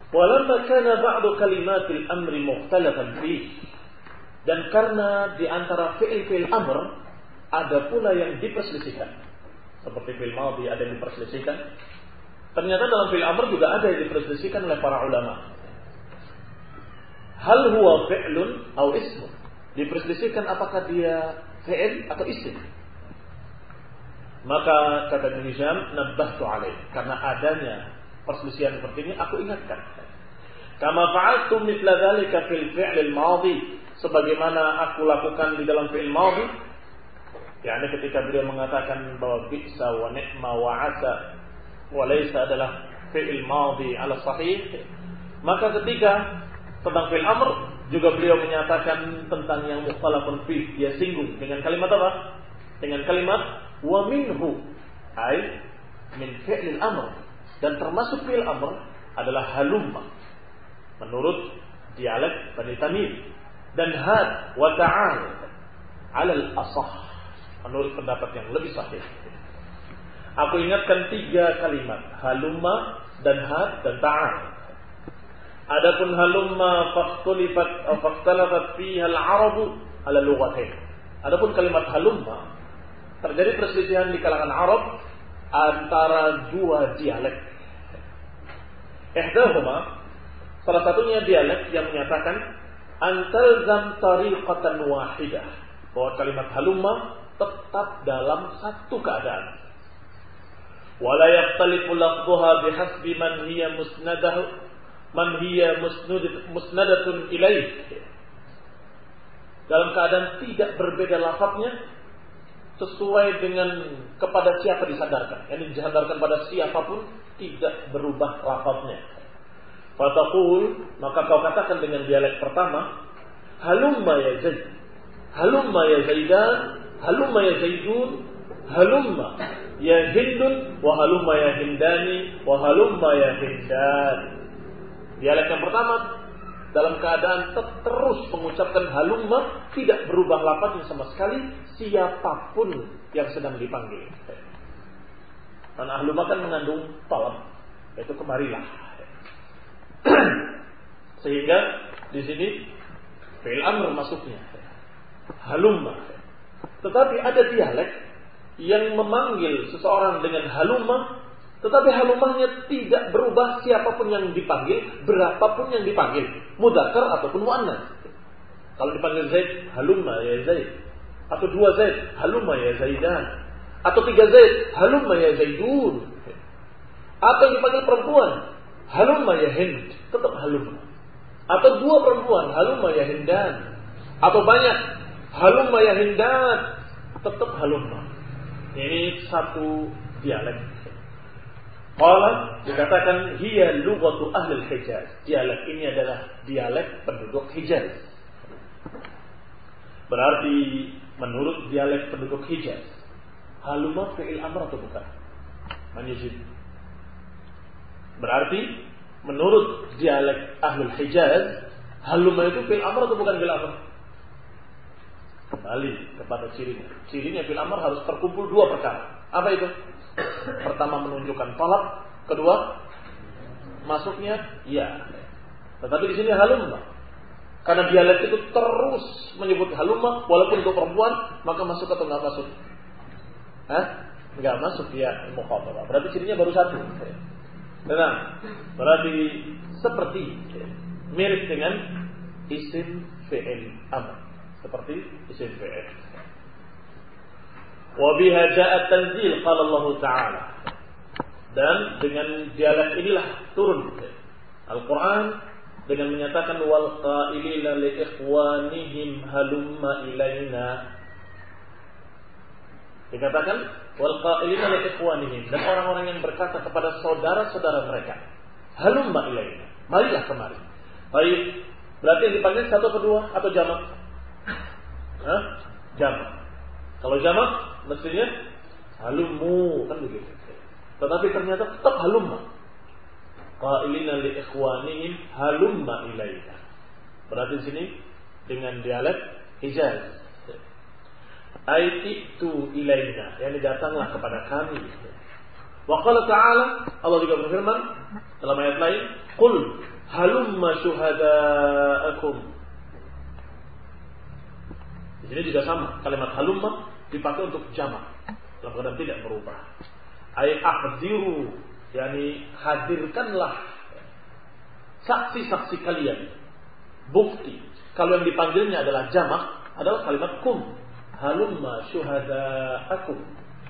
Walamma kana ba'du kalimatil amri mukhtalafan fi. Dan karena di antara fi'il amr ada pula yang diperselisihkan. Seperti fi'il madhi ada yang diperselisihkan. Ternyata dalam fi'il amr juga ada yang diperselisihkan oleh para ulama. Hal huwa fi'lun atau ismun? Diperselisihkan apakah dia fi'il atau isim? Maka kata Ibnu Hisham, nabbahtu alaih, karena adanya perselisihan seperti ini aku ingatkan. Kama fa'altu mithla dzalika fil fi'l al-madhi, sebagaimana aku lakukan di dalam fi'il madhi, yakni ketika beliau mengatakan bahwa bi'sa wa ni'ma wa 'asa wa laysa adalah fi'il madhi ala sahih, maka ketika tentang fi'il amr juga beliau menyatakan tentang yang mukhtalafun fi, dia singgung dengan kalimat apa? Dengan kalimat wa minhu, ay min fi'il amr, dan termasuk fi'il amr adalah halumma menurut dialek Bani Tamim, dan had wa ta'al ala al-asah menurut pendapat yang lebih sahih. Aku ingatkan 3 kalimat, halumma dan had dan ta'al. Adapun halumma faqtalafat fiha al-arabu ala lughatain. Adapun kalimat halumma terjadi perselisihan di kalangan Arab antara 2 dialek. Ihdahuma, salah satunya dialek yang menyatakan antalzam tariqatan wahidah, bahwa kalimat halumma tetap dalam satu keadaan. Wala yaxtalifu lafdhuha bihasbi man hiya musnadatun ilaih. Dalam keadaan tidak berbeda lafadznya sesuai dengan kepada siapa disandarkan. Yang disandarkan pada siapapun tidak berubah lafadznya. Fataqul, maka kau katakan dengan dialek pertama, halumma ya Zaid, halumma ya Zaidan, halumma ya Zaidun, halumma ya Hindun, wa halumma ya Hindani, wa halumma ya Hindan. Dialek yang pertama dalam keadaan terus mengucapkan halumma, tidak berubah lafaznya sama sekali siapapun yang sedang dipanggil. Karena halumma kan mengandung talab, yaitu kemarilah. Sehingga di sini fi'il amr masuknya halumma. Tetapi ada dialek yang memanggil seseorang dengan halumma, tetapi halumahnya tidak berubah siapapun yang dipanggil, berapapun yang dipanggil, mudzakkar ataupun muannas. Kalau dipanggil Zaid, halumma ya Zaid. Atau 2 Zaid, halumma ya Zaidan. Atau 3 Zaid, halumma ya Zaidun. Atau dipanggil perempuan, halumma ya Hind, tetap halumma. Atau 2 perempuan, halumma ya Hindan. Atau banyak, halumma ya Hindan, tetap halumma. Ini satu dialek. Qala, dikatakan hiya lughatu ahli Hijaz. Dialek ini adalah dialek penduduk Hijaz. Berarti menurut dialek penduduk Hijaz, halumma fi'il amr atau bukan? Manjid. Berarti menurut dialek ahli Hijaz, halumma itu fi'il amr atau bukan fi'il amr? Kembali kepada cirinya. Cirinya fi'il amr harus terkumpul 2 perkara. Apa itu? Pertama menunjukkan talab, kedua masuknya ya. Tetapi di sini halumma. Karena dialek itu terus menyebut halumma, walaupun untuk perempuan, maka masuk atau enggak masuk? Enggak masuk ya mukhatabah. Berarti cirinya baru 1. Nah, berarti seperti mirip dengan isim fi'il amr. Seperti isim fi'il. Wa biha ja'a tanzil qala Allah Ta'ala. Dan dengan dialek inilah turun Al-Qur'an dengan menyatakan wal qailina li ikhwanihim halumma ilaina. Dikatakan wal qailina li ikhwanihim, dan orang-orang yang berkata kepada saudara-saudara mereka, halumma ilaina, marilah kemari. Baik, berarti yang dipanggil 1 atau 2 atau jamak? Jamak. Kalau jamak mestinya halummu, kan begitu. Tetapi ternyata tetap halumma. Qailina li ikhwanihim halumma ilaina. Berarti di sini dengan dialek Hijaz. Aititu ilaina, yang datanglah kepada kami. Wa qala ta'ala, Allah juga berfirman dalam ayat lain, qul halumma syuhadaakum. Di sini juga sama, kalimat halumma dipakai untuk jamak dalam keadaan tidak berubah. Ay ahdiru, yakni hadirkanlah saksi-saksi kalian, bukti. Kalau yang dipanggilnya adalah jamak, adalah kalimat kum, halumma syuhadaakum.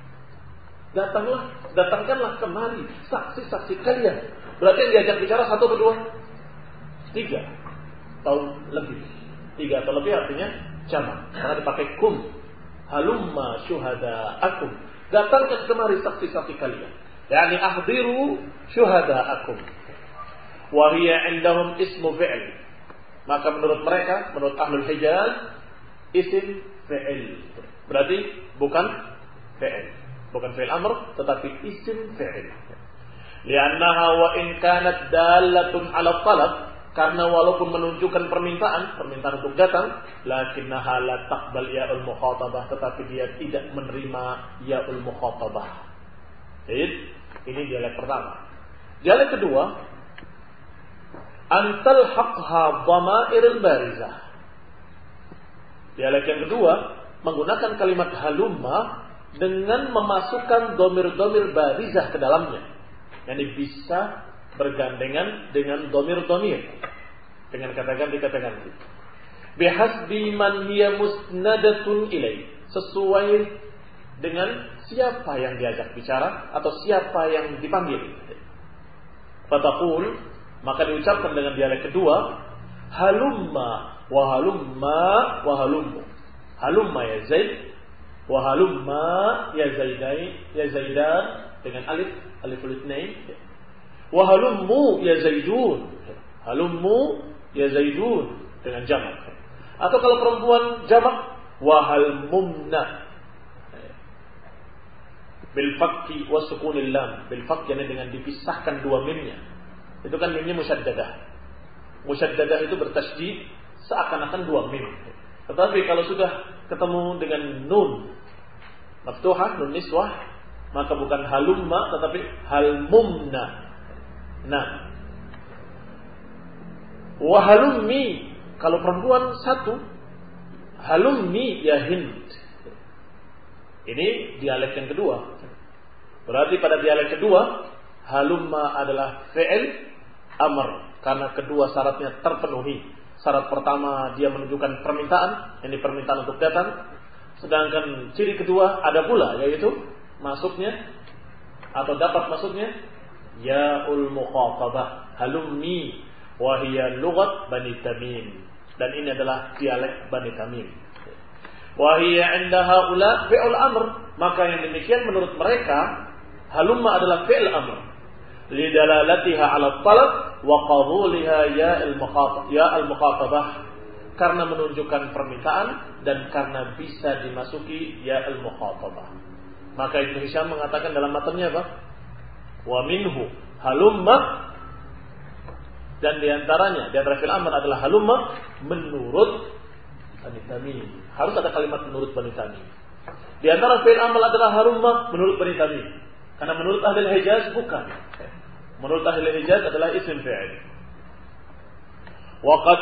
Datangkanlah kemari saksi-saksi kalian. Berarti yang diajak bicara 1 atau 2? 3 atau lebih. 3 atau lebih artinya jamak, karena dipakai kum, halumma syuhadaakum. Datangkan kemari saksi-saksi kalian. Yani ahdiru syuhadaakum. Wa hiya indahum ismu fi'l. Maka menurut mereka, menurut Ahlul Hijaz, isim fi'il. Berarti bukan fi'il, bukan fi'il amr, tetapi isim fi'il. Li'annaha wa in kanat dalatun 'ala talab, karena walaupun menunjukkan permintaan untuk datang, lakinnaha la taqbal ya'ul mukhatabah, tetapi dia tidak menerima ya'ul mukhatabah. Ini dialek pertama. Dialek kedua, antal haqha dhamairil barizah. Dialek yang kedua menggunakan kalimat halumma dengan memasukkan domir-domir barizah ke dalamnya, yang bisa bergandengan dengan domir-domir, dengan kata ganti-kata ganti. Bihasbi man hiya musnadatun ilai, sesuai dengan siapa yang diajak bicara atau siapa yang dipanggil. Fataqul, maka diucapkan dengan dialek kedua, halumma wa halumma wa halummu. Halumma ya Zaid wa halumma ya Zaidai, ya Zaidan dengan aliful itsnain. Wa halummu ya Zaidun. Halummu ya Zaidun dengan jamak. Atau kalau perempuan jamak, wa halmumna bil fakki wa sukunil lam. Bil fakki dengan dipisahkan 2 mimnya. Itu kan mimnya musyaddadah. Musyaddadah itu bertasydid seakan-akan 2 mim. Tetapi kalau sudah ketemu dengan nun maftuhah, nun niswah, maka bukan halumma tetapi halmumna. Nah, wa halummi, kalau perempuan 1, halummi ya Hind. Ini dialek yang kedua. Berarti pada dialek kedua, halumma adalah fi'il amr, karena kedua syaratnya terpenuhi. Syarat pertama dia menunjukkan permintaan, ini permintaan untuk datang. Sedangkan ciri kedua ada pula, yaitu masuknya atau dapat masuknya ya'ul mukhatabah, halummi wa hiya lughat Bani Tamim, dan ini adalah dialek Bani Tamim. Wa hiya 'inda haula fi'l amr, maka yang demikian menurut mereka halumma adalah fi'l amr lidalalatiha 'ala talab wa qabuliha ya'al mukhatabah, karena menunjukkan permintaan dan karena bisa dimasuki ya'al mukhatabah. Maka Ibnu Hisham mengatakan dalam matanya apa? Wa minhu halumma, dan diantaranya, di antara fi'il amr adalah halumma menurut Bani Tamim. Harus ada kalimat menurut Bani Tamim. Di antara fi'il amr adalah halumma menurut Bani Tamim. Karena menurut ahli Hijaz bukan. Menurut ahli Hijaz adalah isim fi'il. Wa qad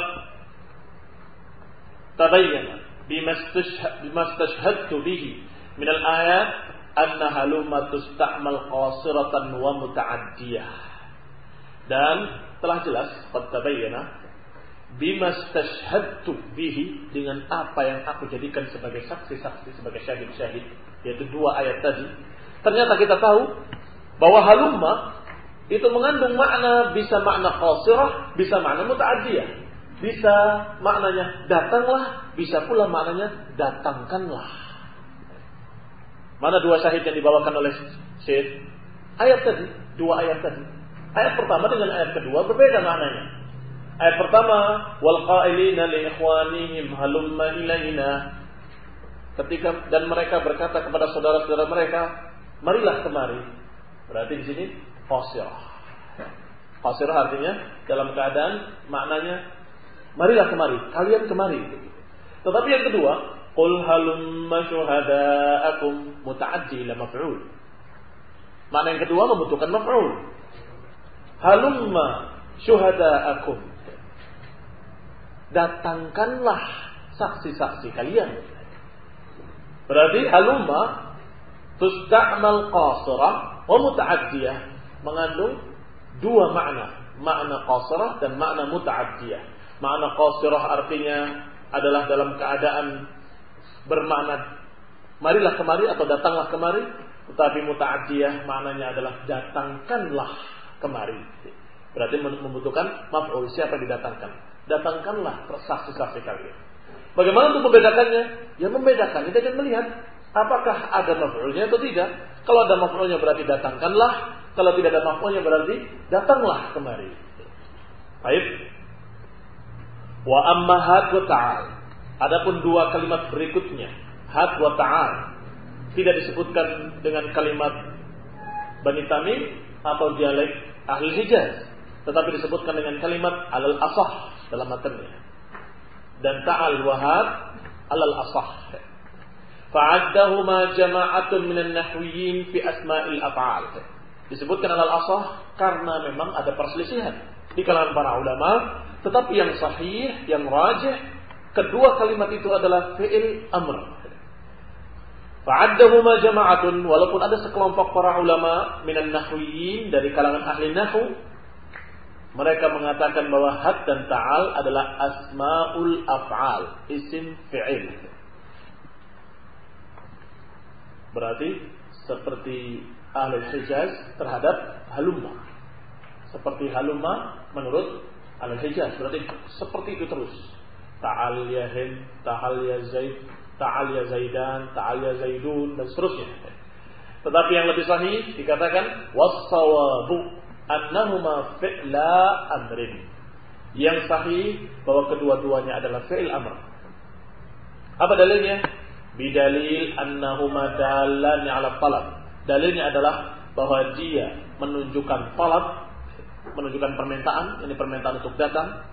tabayyana bima istashhadtu bihi min al-ayat anna halumma tusta'mal qasiratan wa muta'addiyah. Dan telah jelas qad tabayyana bima istashhadtu bihi, dengan apa yang aku jadikan sebagai saksi-saksi, sebagai syahid-syahid, yaitu 2 ayat tadi. Ternyata kita tahu bahwa halumma itu mengandung makna, bisa makna qasirah, bisa makna muta'addiyah. Bisa maknanya datanglah, bisa pula maknanya datangkanlah. Mana 2 syahid yang dibawakan oleh Syekh? Ayat tadi, 2 ayat tadi. Ayat pertama dengan ayat kedua berbeda maknanya. Ayat pertama, wal qailina li ikhwanihim halumma ilaina. Ketika dan mereka berkata kepada saudara-saudara mereka, marilah kemari. Berarti di sini qasirah. Qasirah artinya dalam keadaan maknanya marilah kemari, kalian kemari. Tetapi yang kedua, qul halumma syuhadaakum, muta'addi ila maf'ul. Makna yang kedua membutuhkan maf'ul. Halumma syuhada'akum. Datangkanlah saksi-saksi kalian. Berarti halumma tusta'mal qasirah wa muta'addiyah mengandung dua makna. Makna qasirah dan makna muta'addiyah. Makna qasirah artinya adalah dalam keadaan bermakna marilah kemari atau datanglah kemari. Tetapi muta'addiyah maknanya adalah datangkanlah kemari. Berarti membutuhkan maf'ul, siapa yang didatangkan. Datangkanlah saksi-saksi kalian. Bagaimana untuk membedakannya? Ya membedakannya dengan melihat apakah ada maf'ulnya atau tidak. Kalau ada maf'ulnya berarti datangkanlah. Kalau tidak ada maf'ulnya berarti datanglah kemari. Baik. Wa amma had wa ta'al. Adapun dua kalimat berikutnya, had wa ta'al, tidak disebutkan dengan kalimat Bani Tamim atau dialek ahli Hijaz, tetapi disebutkan dengan kalimat alal asah dalam matanya. Dan ta'al wa had alal asah. Fa'addahuma jama'atun minan nahwiyyin fi asma'il af'al. Disebutkan alal asah karena memang ada perselisihan di kalangan para ulama, tetapi yang sahih, yang rajih, kedua kalimat itu adalah fi'il amr. Fa'addahuma jama'atun, walaupun ada sekelompok para ulama minan nahwiyyin dari kalangan ahli nahwu, mereka mengatakan bahwa had dan ta'al adalah asma'ul af'al, isim fi'il. Berarti seperti ahli Hijaz terhadap halumma. Seperti halumma menurut ahli Hijaz, berarti seperti itu terus. Ta'al ya Hind, ta'al ya Zaid, ta'al ya Zaidan, ta'al ya Zaidun, dan seterusnya. Tetapi yang lebih sahih dikatakan was-sawabu annahuma fi'la amrin. Yang sahih bahwa kedua-duanya adalah fi'il amr. Apa dalilnya? Bidalil annahuma dalani 'ala talab. Dalilnya adalah bahwa dia menunjukkan talab, menunjukkan permintaan, ini permintaan untuk datang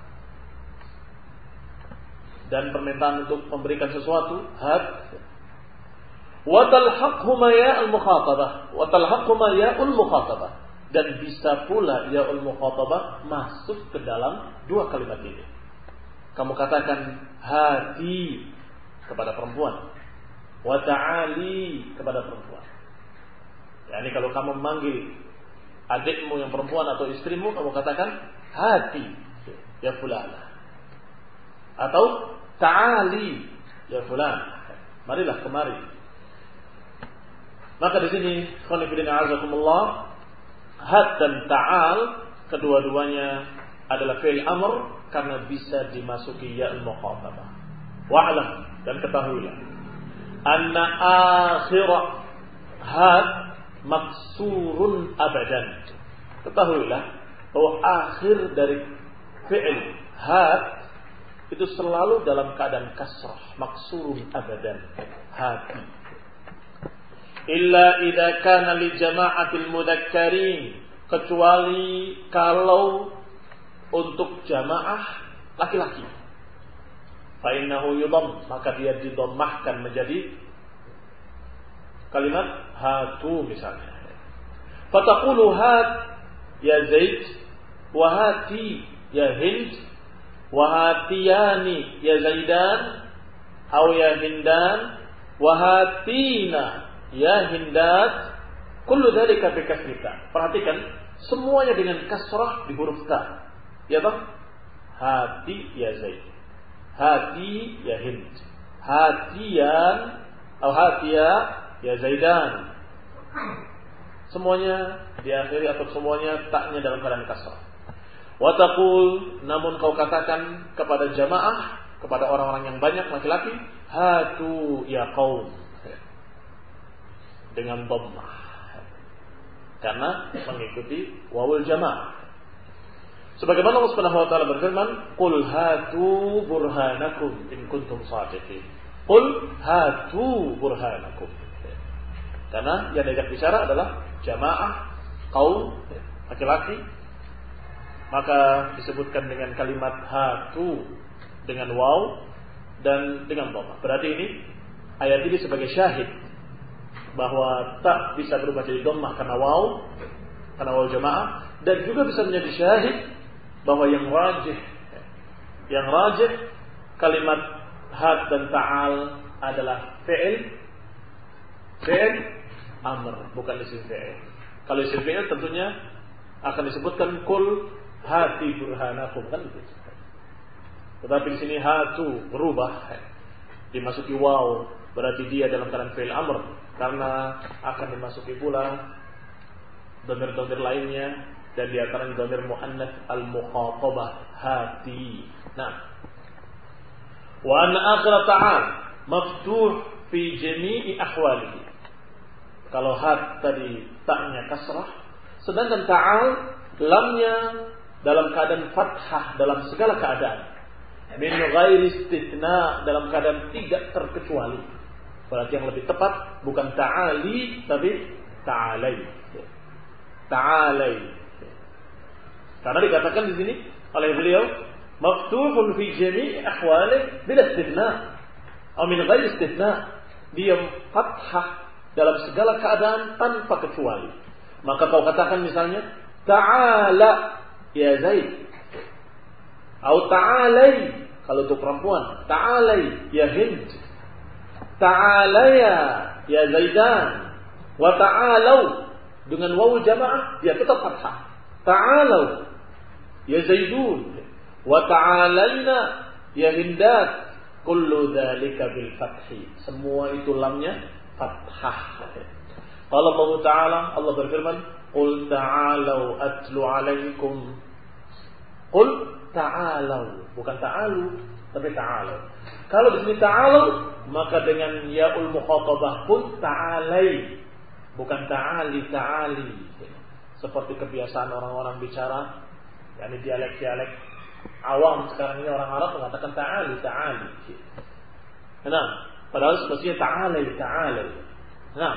dan permintaan untuk memberikan sesuatu, had. Wa talhaquhuma ya'ul mukhatabah, wa talhaquhuma ya'ul mukhatabah, dan bisa pula ya'ul mukhatabah masuk ke dalam dua kalimat ini. Kamu katakan hati kepada perempuan, wa ta'ali kepada perempuan. Yani kalau kamu memanggil adikmu yang perempuan atau istrimu, kamu katakan hati ya fulana, atau ta'ali ya fulana, marilah kemari. Maka di sini khonifidina azakumullah, had dan ta'al kedua-duanya adalah fi'il amr karena bisa dimasuki ya'ul mukhatabah. Wa'lam, dan ketahuilah anna akhirah had maksurun abadan. Ketahuilah bahwa akhir dari fi'il had itu selalu dalam keadaan kasrah, maksurun abadan, hati. Illa idza kana li jama'atil mudakkarin, kecuali kalau untuk jamaah laki-laki. Fa innahu yudhamm, maka dia didommahkan menjadi kalimat hatu misalnya. Fataqulu hat ya Zaid, wa hati ya Hind, wa hatiyani ya Zaidan, atau ya Hindan, wa hatina ya Hindat. Kullu dzalika bi kasrika. Perhatikan, semuanya dengan kasrah di huruf ta. Ya toh? Hati ya Zaid, hati ya Hind, hatiyan atau hatiya ya Zaidan. Semuanya diakhiri atau semuanya taknya dalam keadaan kasrah. Wa taqul, namun kau katakan kepada jamaah, kepada orang-orang yang banyak laki-laki, hatu ya qaum, dengan dhammah, karena mengikuti wawul jamaah. Sebagaimana Allah Subhanahu wa taala berfirman, "Qul hatu burhanakum in kuntum shadiqin." Qul hatu burhanakum. Karena yang diajak bicara adalah jamaah, kaum laki-laki, maka disebutkan dengan kalimat hatu dengan waw dan dengan dhammah. Berarti ini ayat ini sebagai syahid bahwa tak bisa berubah jadi dhammah karena waw jamaah, dan juga bisa menjadi syahid bahwa yang rajih kalimat had dan ta'al adalah fi'il amr, bukan isim fi'il. Kalau isim fi'il tentunya akan disebutkan kul hati burhanakum, kan begitu. Tetapi di sini hatu berubah dimasuki waw, berarti dia dalam keadaan fi'il amr karena akan dimasuki pula dhamir-dhamir lainnya dan di antaranya dhamir muannats al-mukhatabah hati. Nah, wa anna akhir ta'al maftuh fi jami'i ahwalihi. Kalau had tadi taknya kasrah, sedangkan ta'al lamnya dalam keadaan fathah dalam segala keadaan. Min ghairi istitsna, dalam keadaan tidak terkecuali. Berarti yang lebih tepat bukan ta'ali tapi ta'alai. Ta'alai. Karena dikatakan di sini oleh beliau maftuhun fi jami'i ahwalihi bila istitsna. Atau min ghairi istitsna. Dia fathah dalam segala keadaan tanpa kecuali. Maka kau katakan misalnya ta'ala ya Zaid, atau ta'alai kalau untuk perempuan, ta'alai ya Hind, ta'alaya ya Zaidan, wa ta'alau dengan wawu jamaah ya tetap fathah, ta'alau ya Zaidun, wa ta'alaina ya Hindat, kullu dzalika bil fathi. Semua itu lamnya fathah. Qala Allah Ta'ala, Allah berfirman, qul ta'alau atlu alaikum. Qul ta'alau, bukan ta'alu, tapi ta'alau. Kalau di sini ta'alau, maka dengan ya'ul mukhatabah pun ta'alai, bukan ta'ali, ta'ali. Seperti kebiasaan orang-orang bicara, yakni dialek-dialek awam sekarang ini orang Arab mengatakan ta'ali, ta'ali. Nah, padahal semestinya ta'alai, ta'alai. Nah,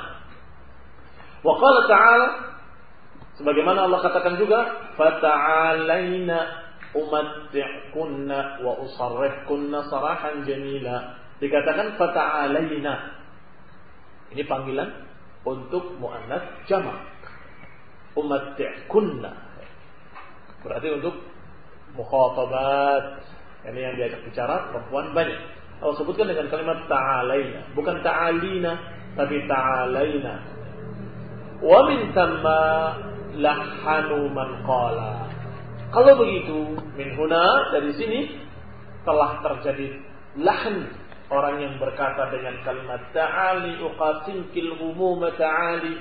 wa qala ta'ala, sebagaimana Allah katakan juga, fata'alaina umatti'kunna wa usarrihkunna sarahan jamila. Dikatakan fata'alaina. Ini panggilan untuk muannats jamak. Umatti'kunna. Berarti untuk mukhatabat, ini yang diajak bicara perempuan banyak. Allah sebutkan dengan kalimat ta'alaina, bukan ta'alina, tapi ta'alaina. Wa min thamma lahanu man qala. Kalau begitu, min huna, dari sini telah terjadi lahan, orang yang berkata dengan kalimat ta'ali uqasimkil humuma ta'ali,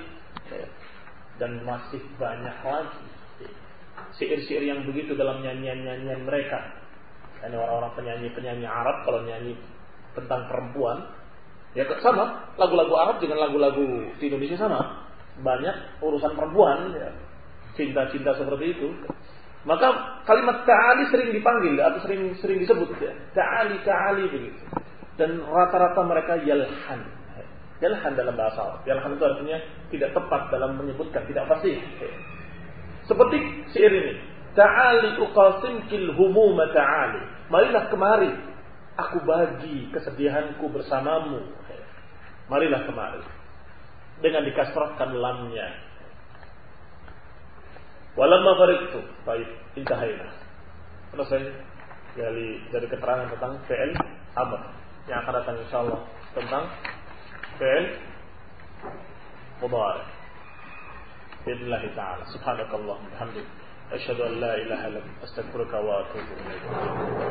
dan masih banyak lagi syair-syair yang begitu dalam nyanyian-nyanyian mereka. Ini orang-orang penyanyi-penyanyi Arab kalau nyanyi tentang perempuan, ya sama, lagu-lagu Arab dengan lagu-lagu di Indonesia sama. Banyak urusan perempuan, ya. Cinta-cinta seperti itu. Maka kalimat ta'ali sering dipanggil atau sering disebut, ya. Ta'ali begitu. Dan rata-rata mereka yalhan. Yalhan dalam bahasa Arab. Yalhan itu artinya tidak tepat dalam menyebutkan, tidak fasih. Seperti syair ini. Ta'ali uqasimkil humuma ta'ali. Marilah kemari, aku bagi kesedihanku bersamamu. Marilah kemari. Dengan dikasrahkan lamnya. Walamma fariqtu. Baik, intahaina. Selesai dari keterangan tentang fi'il amr. Yang akan datang insyaallah tentang fi'il mudhari. Bismillah ta'ala. Subhanakallahumma wa bihamdika asyhadu an la ilaha illa anta astaghfiruka wa atubu ilaik.